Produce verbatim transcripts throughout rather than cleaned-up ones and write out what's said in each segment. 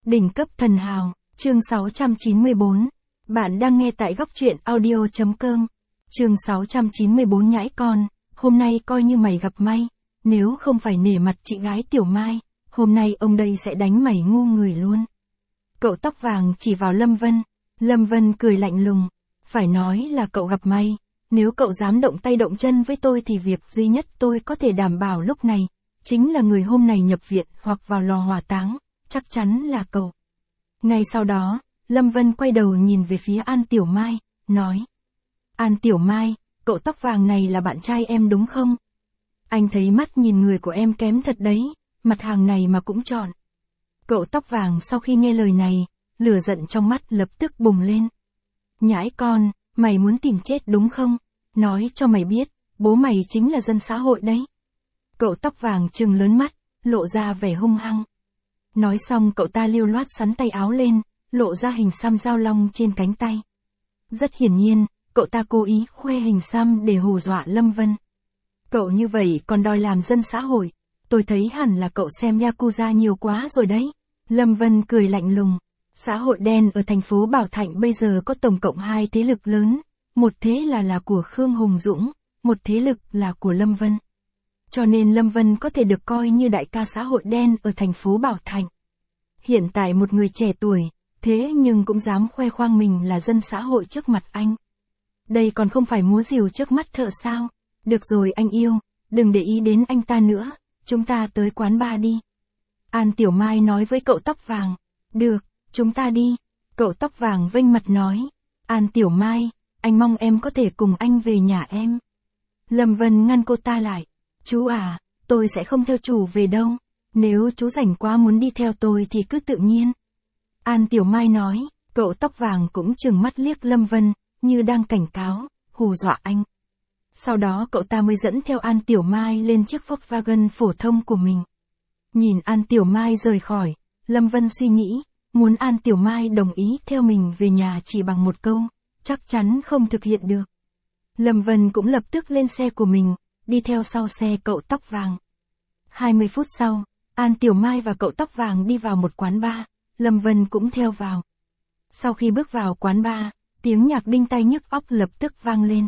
Đỉnh cấp thần hào, chương sáu trăm chín mươi bốn. Bạn đang nghe tại góc truyện audio chấm com. Chương sáu trăm chín mươi bốn nhãi con, hôm nay coi như mày gặp may, nếu không phải nể mặt chị gái Tiểu Mai, hôm nay ông đây sẽ đánh mày ngu người luôn. Cậu tóc vàng chỉ vào Lâm Vân, Lâm Vân cười lạnh lùng, phải nói là cậu gặp may, nếu cậu dám động tay động chân với tôi thì việc duy nhất tôi có thể đảm bảo lúc này, chính là người hôm nay nhập viện hoặc vào lò hỏa táng, chắc chắn là cậu. Ngay sau đó, Lâm Vân quay đầu nhìn về phía An Tiểu Mai, nói. An Tiểu Mai, cậu tóc vàng này là bạn trai em đúng không? Anh thấy mắt nhìn người của em kém thật đấy, mặt hàng này mà cũng chọn. Cậu tóc vàng sau khi nghe lời này, lửa giận trong mắt lập tức bùng lên. Nhãi con, mày muốn tìm chết đúng không? Nói cho mày biết, bố mày chính là dân xã hội đấy. Cậu tóc vàng trừng lớn mắt, lộ ra vẻ hung hăng. Nói xong cậu ta liêu loát sắn tay áo lên, lộ ra hình xăm dao long trên cánh tay. Rất hiển nhiên, cậu ta cố ý khoe hình xăm để hù dọa Lâm Vân. Cậu như vậy còn đòi làm dân xã hội, tôi thấy hẳn là cậu xem Yakuza nhiều quá rồi đấy. Lâm Vân cười lạnh lùng. Xã hội đen ở thành phố Bảo Thạnh bây giờ có tổng cộng hai thế lực lớn, một thế là là của Khương Hùng Dũng, một thế lực là của Lâm Vân. Cho nên Lâm Vân có thể được coi như đại ca xã hội đen ở thành phố Bảo Thạnh. Hiện tại một người trẻ tuổi, thế nhưng cũng dám khoe khoang mình là dân xã hội trước mặt anh. Đây còn không phải múa rìu trước mắt thợ sao? Được rồi anh yêu, đừng để ý đến anh ta nữa, chúng ta tới quán bar đi. An Tiểu Mai nói với cậu tóc vàng. Được, chúng ta đi. Cậu tóc vàng vênh mặt nói. An Tiểu Mai, anh mong em có thể cùng anh về nhà em. Lâm Vân ngăn cô ta lại. Chú à, tôi sẽ không theo chủ về đâu. Nếu chú rảnh quá muốn đi theo tôi thì cứ tự nhiên. An Tiểu Mai nói. Cậu tóc vàng cũng trừng mắt liếc Lâm Vân, như đang cảnh cáo, hù dọa anh. Sau đó cậu ta mới dẫn theo An Tiểu Mai lên chiếc Volkswagen phổ thông của mình. Nhìn An Tiểu Mai rời khỏi, Lâm Vân suy nghĩ, muốn An Tiểu Mai đồng ý theo mình về nhà chỉ bằng một câu, chắc chắn không thực hiện được. Lâm Vân cũng lập tức lên xe của mình, đi theo sau xe cậu tóc vàng. hai mươi phút sau, An Tiểu Mai và cậu tóc vàng đi vào một quán bar, Lâm Vân cũng theo vào. Sau khi bước vào quán bar, tiếng nhạc đinh tai nhức óc lập tức vang lên.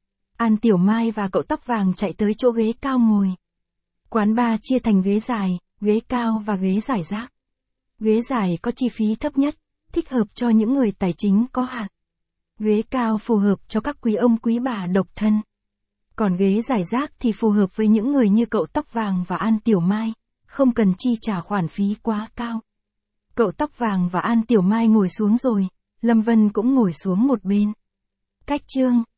An Tiểu Mai và cậu tóc vàng chạy tới chỗ ghế cao ngồi. Quán bar chia thành ghế dài, ghế cao và ghế giải rác. Ghế dài có chi phí thấp nhất, thích hợp cho những người tài chính có hạn. Ghế cao phù hợp cho các quý ông quý bà độc thân. Còn ghế giải rác thì phù hợp với những người như cậu tóc vàng và An Tiểu Mai, không cần chi trả khoản phí quá cao. Cậu tóc vàng và An Tiểu Mai ngồi xuống rồi, Lâm Vân cũng ngồi xuống một bên. Cách chương